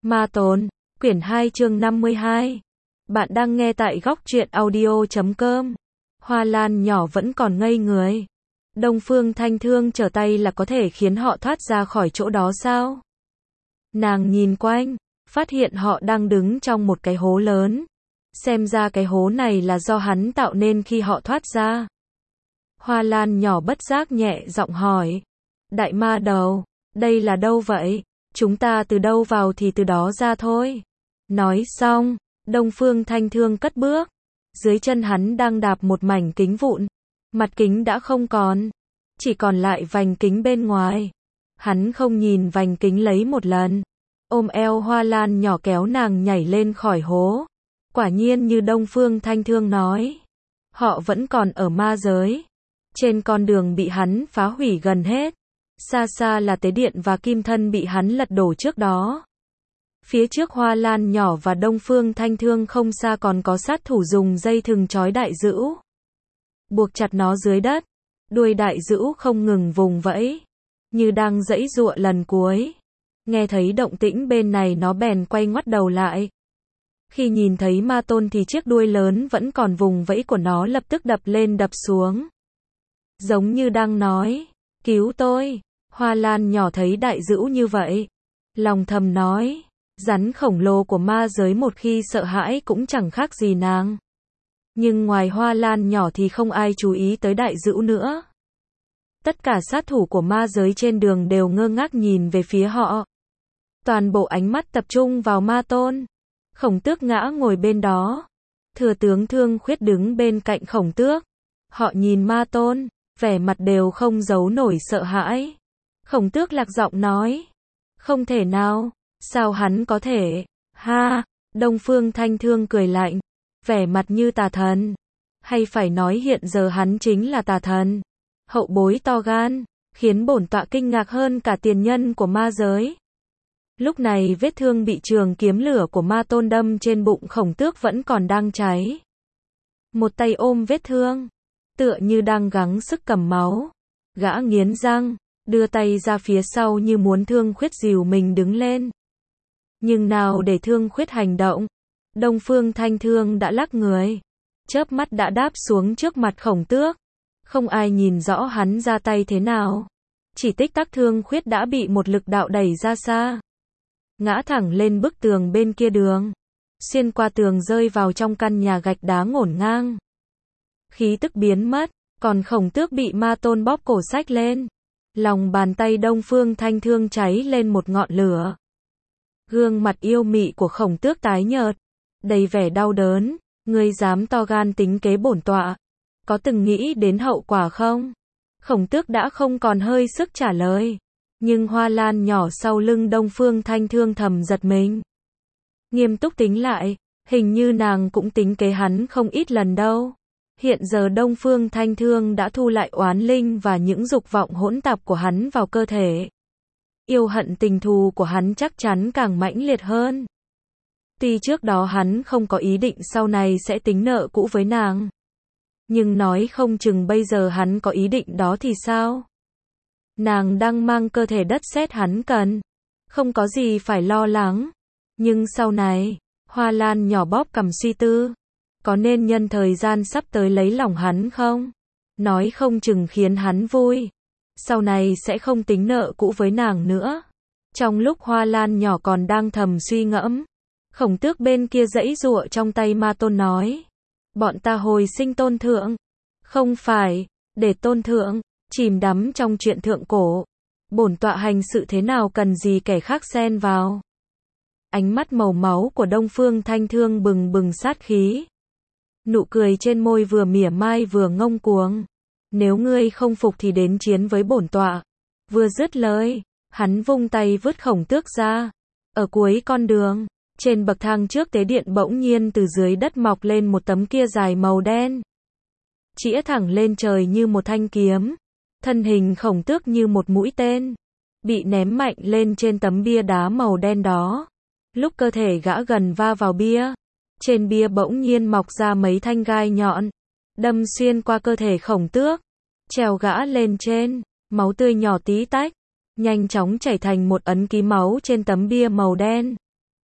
Ma Tôn, quyển 2 chương 52. Bạn đang nghe tại góc truyện audio.com. Hoa Lan nhỏ vẫn còn ngây người. Đông Phương Thanh Thương trở tay là có thể khiến họ thoát ra khỏi chỗ đó sao? Nàng nhìn quanh, phát hiện họ đang đứng trong một cái hố lớn. Xem ra cái hố này là do hắn tạo nên khi họ thoát ra. Hoa Lan nhỏ bất giác nhẹ giọng hỏi. Đại ma đầu, đây là đâu vậy? Chúng ta từ đâu vào thì từ đó ra thôi. Nói xong, Đông Phương Thanh Thương cất bước. Dưới chân hắn đang đạp một mảnh kính vụn. Mặt kính đã không còn. Chỉ còn lại vành kính bên ngoài. Hắn không nhìn vành kính lấy một lần. Ôm eo Hoa Lan nhỏ kéo nàng nhảy lên khỏi hố. Quả nhiên như Đông Phương Thanh Thương nói. Họ vẫn còn ở ma giới. Trên con đường bị hắn phá hủy gần hết. Xa xa là tế điện và kim thân bị hắn lật đổ trước đó. Phía trước Hoa Lan nhỏ và Đông Phương Thanh Thương không xa còn có sát thủ dùng dây thừng trói đại dữ. Buộc chặt nó dưới đất. Đuôi đại dữ không ngừng vùng vẫy. Như đang giãy giụa lần cuối. Nghe thấy động tĩnh bên này nó bèn quay ngoắt đầu lại. Khi nhìn thấy Ma Tôn thì chiếc đuôi lớn vẫn còn vùng vẫy của nó lập tức đập lên đập xuống. Giống như đang nói, cứu tôi. Hoa Lan nhỏ thấy đại dữ như vậy. Lòng thầm nói, rắn khổng lồ của ma giới một khi sợ hãi cũng chẳng khác gì nàng. Nhưng ngoài Hoa Lan nhỏ thì không ai chú ý tới đại dữ nữa. Tất cả sát thủ của ma giới trên đường đều ngơ ngác nhìn về phía họ. Toàn bộ ánh mắt tập trung vào Ma Tôn. Khổng Tước ngã ngồi bên đó. Thừa tướng Thương Khuyết đứng bên cạnh Khổng Tước. Họ nhìn Ma Tôn, vẻ mặt đều không giấu nổi sợ hãi. Khổng Tước lạc giọng nói. Không thể nào, sao hắn có thể, ha, Đông Phương Thanh Thương cười lạnh, vẻ mặt như tà thần. Hay phải nói hiện giờ hắn chính là tà thần. Hậu bối to gan, khiến bổn tọa kinh ngạc hơn cả tiền nhân của ma giới. Lúc này vết thương bị trường kiếm lửa của Ma Tôn đâm trên bụng Khổng Tước vẫn còn đang cháy. Một tay ôm vết thương, tựa như đang gắng sức cầm máu. Gã nghiến răng, đưa tay ra phía sau như muốn Thương Khuyết dìu mình đứng lên. Nhưng nào để Thương Khuyết hành động, Đông Phương Thanh Thương đã lắc người, chớp mắt đã đáp xuống trước mặt Khổng Tước. Không ai nhìn rõ hắn ra tay thế nào. Chỉ tích tắc Thương Khuyết đã bị một lực đạo đẩy ra xa. Ngã thẳng lên bức tường bên kia đường. Xuyên qua tường rơi vào trong căn nhà gạch đá ngổn ngang. Khí tức biến mất, còn Khổng Tước bị Ma Tôn bóp cổ xách lên. Lòng bàn tay Đông Phương Thanh Thương cháy lên một ngọn lửa. Gương mặt yêu mị của Khổng Tước tái nhợt, đầy vẻ đau đớn. Ngươi dám to gan tính kế bổn tọa, có từng nghĩ đến hậu quả không? Khổng Tước đã không còn hơi sức trả lời. Nhưng Hoa Lan nhỏ sau lưng Đông Phương Thanh Thương thầm giật mình. Nghiêm túc tính lại, hình như nàng cũng tính kế hắn không ít lần đâu. Hiện giờ Đông Phương Thanh Thương đã thu lại oán linh và những dục vọng hỗn tạp của hắn vào cơ thể. Yêu hận tình thù của hắn chắc chắn càng mãnh liệt hơn. Tuy trước đó hắn không có ý định sau này sẽ tính nợ cũ với nàng. Nhưng nói không chừng bây giờ hắn có ý định đó thì sao? Nàng đang mang cơ thể đất sét hắn cần. Không có gì phải lo lắng. Nhưng sau này, Hoa Lan nhỏ bóp cằm suy tư. Có nên nhân thời gian sắp tới lấy lòng hắn không? Nói không chừng khiến hắn vui. Sau này sẽ không tính nợ cũ với nàng nữa. Trong lúc Hoa Lan nhỏ còn đang thầm suy ngẫm, Khổng Tước bên kia giãy giụa trong tay Ma Tôn nói. Bọn ta hồi sinh tôn thượng. Không phải, để tôn thượng chìm đắm trong chuyện thượng cổ. Bổn tọa hành sự thế nào cần gì kẻ khác xen vào. Ánh mắt màu máu của Đông Phương Thanh Thương bừng bừng sát khí. Nụ cười trên môi vừa mỉa mai vừa ngông cuồng. Nếu ngươi không phục thì đến chiến với bổn tọa. Vừa dứt lời, hắn vung tay vứt Khổng Tước ra. Ở cuối con đường, trên bậc thang trước tế điện bỗng nhiên từ dưới đất mọc lên một tấm kia dài màu đen. Chĩa thẳng lên trời như một thanh kiếm. Thân hình Khổng Tước như một mũi tên, bị ném mạnh lên trên tấm bia đá màu đen đó. Lúc cơ thể gã gần va vào bia, trên bia bỗng nhiên mọc ra mấy thanh gai nhọn, đâm xuyên qua cơ thể Khổng Tước, trèo gã lên trên, máu tươi nhỏ tí tách, nhanh chóng chảy thành một ấn ký máu trên tấm bia màu đen.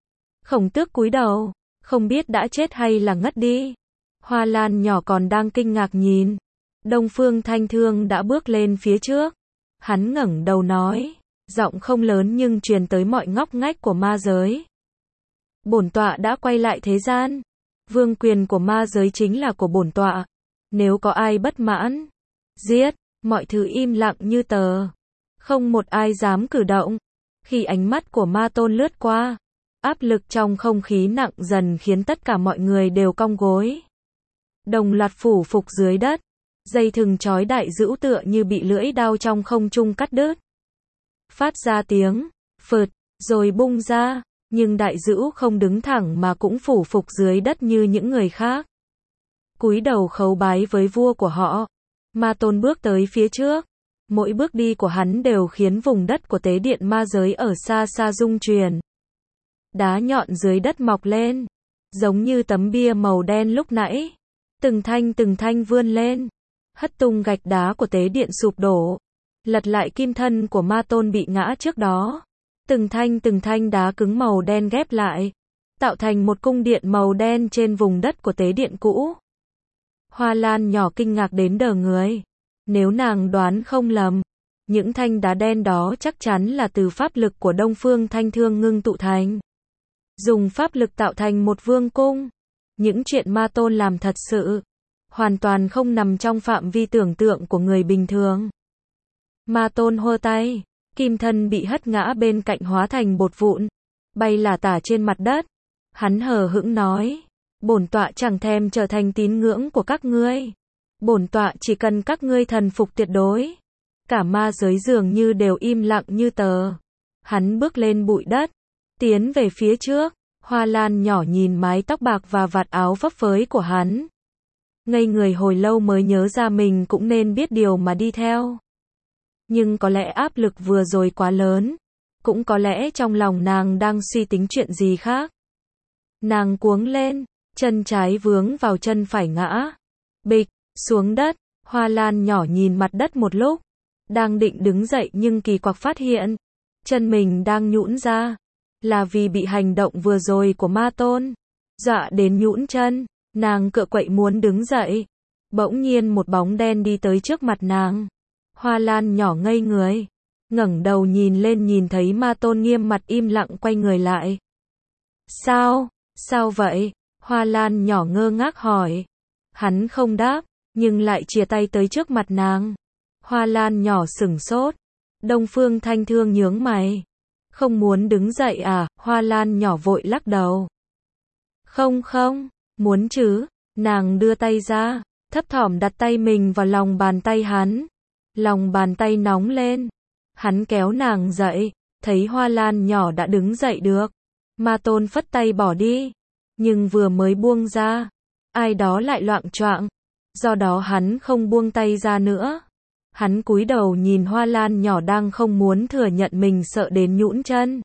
Khổng Tước cúi đầu, không biết đã chết hay là ngất đi. Hoa Lan nhỏ còn đang kinh ngạc nhìn. Đông Phương Thanh Thương đã bước lên phía trước. Hắn ngẩng đầu nói, giọng không lớn nhưng truyền tới mọi ngóc ngách của ma giới. Bổn tọa đã quay lại thế gian. Vương quyền của ma giới chính là của bổn tọa. Nếu có ai bất mãn, giết. Mọi thứ im lặng như tờ. Không một ai dám cử động. Khi ánh mắt của ma tôn lướt qua, áp lực trong không khí nặng dần khiến tất cả mọi người đều cong gối. Đồng loạt phủ phục dưới đất. Dây thừng trói đại dữ tựa như bị lưỡi đao trong không trung cắt đứt. Phát ra tiếng phượt, rồi bung ra, nhưng đại dữ không đứng thẳng mà cũng phủ phục dưới đất như những người khác. Cúi đầu khấu bái với vua của họ. Ma tôn bước tới phía trước. Mỗi bước đi của hắn đều khiến vùng đất của tế điện ma giới ở xa xa rung chuyển. Đá nhọn dưới đất mọc lên, giống như tấm bia màu đen lúc nãy. Từng thanh vươn lên, hất tung gạch đá của tế điện sụp đổ, lật lại kim thân của ma tôn bị ngã trước đó. Từng thanh đá cứng màu đen ghép lại, tạo thành một cung điện màu đen trên vùng đất của tế điện cũ. Hoa Lan nhỏ kinh ngạc đến đờ người. Nếu nàng đoán không lầm, những thanh đá đen đó chắc chắn là từ pháp lực của Đông Phương Thanh Thương ngưng tụ thành. Dùng pháp lực tạo thành một vương cung. Những chuyện ma tôn làm thật sự hoàn toàn không nằm trong phạm vi tưởng tượng của người bình thường. Ma tôn hô tay, kim thân bị hất ngã bên cạnh hóa thành bột vụn, bay lả tả trên mặt đất. Hắn hờ hững nói, bổn tọa chẳng thèm trở thành tín ngưỡng của các ngươi. Bổn tọa chỉ cần các ngươi thần phục tuyệt đối. Cả ma giới dường như đều im lặng như tờ. Hắn bước lên bụi đất, tiến về phía trước. Hoa Lan nhỏ nhìn mái tóc bạc và vạt áo phấp phới của hắn. Ngây người hồi lâu mới nhớ ra mình cũng nên biết điều mà đi theo. Nhưng có lẽ áp lực vừa rồi quá lớn. Cũng có lẽ trong lòng nàng đang suy tính chuyện gì khác. Nàng cuống lên, chân trái vướng vào chân phải ngã. Bịch, xuống đất. Hoa Lan nhỏ nhìn mặt đất một lúc. Đang định đứng dậy nhưng kỳ quặc phát hiện. Chân mình đang nhũn ra. Là vì bị hành động vừa rồi của ma tôn dọa đến nhũn chân. Nàng cựa quậy muốn đứng dậy. Bỗng nhiên một bóng đen đi tới trước mặt nàng. Hoa Lan nhỏ ngây người. Ngẩng đầu nhìn lên nhìn thấy ma tôn nghiêm mặt im lặng quay người lại. Sao vậy? Hoa Lan nhỏ ngơ ngác hỏi. Hắn không đáp, nhưng lại chìa tay tới trước mặt nàng. Hoa Lan nhỏ sửng sốt. Đông Phương Thanh Thương nhướng mày. Không muốn đứng dậy à? Hoa Lan nhỏ vội lắc đầu. Không, muốn chứ. Nàng đưa tay ra, thấp thỏm đặt tay mình vào lòng bàn tay hắn. Lòng bàn tay nóng lên. Hắn kéo nàng dậy, thấy Hoa Lan nhỏ đã đứng dậy được. Ma tôn phất tay bỏ đi. Nhưng vừa mới buông ra, ai đó lại loạng choạng. Do đó hắn không buông tay ra nữa. Hắn cúi đầu nhìn Hoa Lan nhỏ đang không muốn thừa nhận mình sợ đến nhũn chân.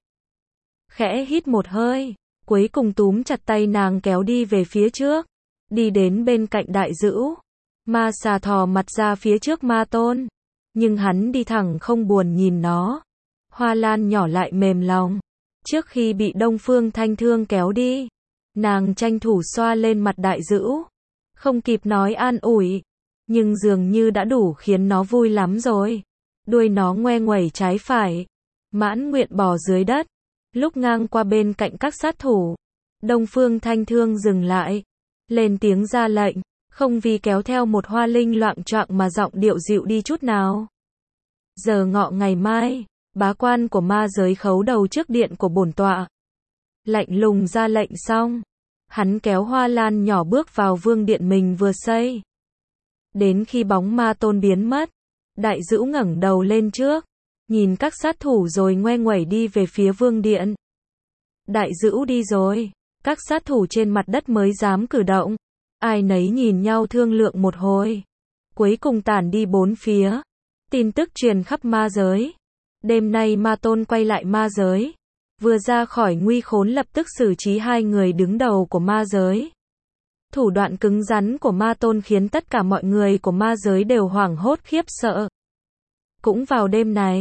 Khẽ hít một hơi, cuối cùng túm chặt tay nàng kéo đi về phía trước. Đi đến bên cạnh đại dữ. Ma xà thò mặt ra phía trước ma tôn. Nhưng hắn đi thẳng không buồn nhìn nó. Hoa Lan nhỏ lại mềm lòng. Trước khi bị Đông Phương Thanh Thương kéo đi, nàng tranh thủ xoa lên mặt đại dữ. Không kịp nói an ủi, nhưng dường như đã đủ khiến nó vui lắm rồi. Đuôi nó ngoe nguẩy trái phải, mãn nguyện bò dưới đất. Lúc ngang qua bên cạnh các sát thủ, Đông Phương Thanh Thương dừng lại, lên tiếng ra lệnh, không vì kéo theo một hoa linh loạng choạng mà giọng điệu dịu đi chút nào. Giờ ngọ ngày mai, bá quan của ma giới khấu đầu trước điện của bổn tọa. Lạnh lùng ra lệnh xong, hắn kéo Hoa Lan nhỏ bước vào vương điện mình vừa xây. Đến khi bóng ma tôn biến mất, đại dữ ngẩng đầu lên trước, nhìn các sát thủ rồi ngoe nguẩy đi về phía vương điện. Đại dữ đi rồi, các sát thủ trên mặt đất mới dám cử động. Ai nấy nhìn nhau thương lượng một hồi. Cuối cùng tản đi bốn phía. Tin tức truyền khắp ma giới. Đêm nay ma tôn quay lại ma giới. Vừa ra khỏi nguy khốn lập tức xử trí hai người đứng đầu của ma giới. Thủ đoạn cứng rắn của ma tôn khiến tất cả mọi người của ma giới đều hoảng hốt khiếp sợ. Cũng vào đêm này,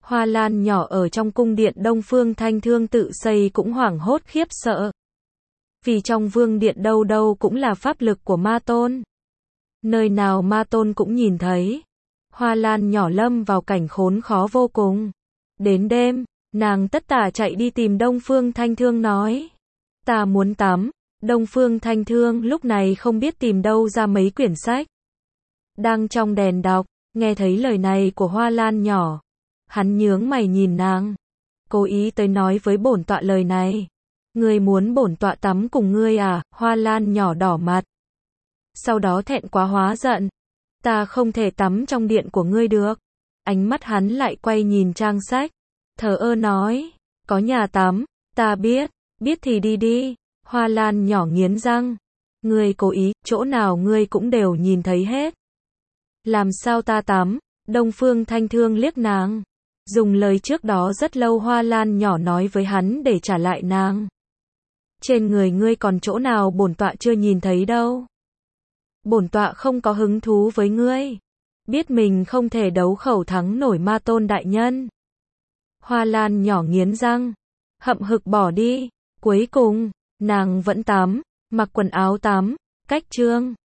Hoa Lan nhỏ ở trong cung điện Đông Phương Thanh Thương tự xây cũng hoảng hốt khiếp sợ. Vì trong vương điện đâu đâu cũng là pháp lực của ma tôn. Nơi nào ma tôn cũng nhìn thấy. Hoa Lan nhỏ lâm vào cảnh khốn khó vô cùng. Đến đêm, nàng tất tả chạy đi tìm Đông Phương Thanh Thương nói. Ta muốn tắm. Đông Phương Thanh Thương lúc này không biết tìm đâu ra mấy quyển sách. Đang trong đèn đọc, nghe thấy lời này của Hoa Lan nhỏ. Hắn nhướng mày nhìn nàng. Cố ý tới nói với bổn tọa lời này. Ngươi muốn bổn tọa tắm cùng ngươi à? Hoa Lan nhỏ đỏ mặt. Sau đó thẹn quá hóa giận. Ta không thể tắm trong điện của ngươi được. Ánh mắt hắn lại quay nhìn trang sách. Thờ ơ nói. Có nhà tắm. Ta biết. Biết thì đi đi. Hoa Lan nhỏ nghiến răng. Ngươi cố ý, chỗ nào ngươi cũng đều nhìn thấy hết. Làm sao ta tắm? Đông Phương Thanh Thương liếc nàng. Dùng lời trước đó rất lâu Hoa Lan nhỏ nói với hắn để trả lại nàng. Trên người ngươi còn chỗ nào bổn tọa chưa nhìn thấy đâu. Bổn tọa không có hứng thú với ngươi. Biết mình không thể đấu khẩu thắng nổi ma tôn đại nhân. Hoa Lan nhỏ nghiến răng. Hậm hực bỏ đi. Cuối cùng, nàng vẫn tắm, mặc quần áo tắm, cách chương.